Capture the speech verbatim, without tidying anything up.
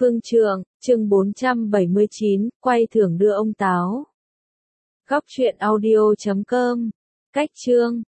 Phương Trượng, chương bốn trăm bảy mươi chín, quay thưởng đưa ông táo. Góc truyện audio chấm com. Cách chương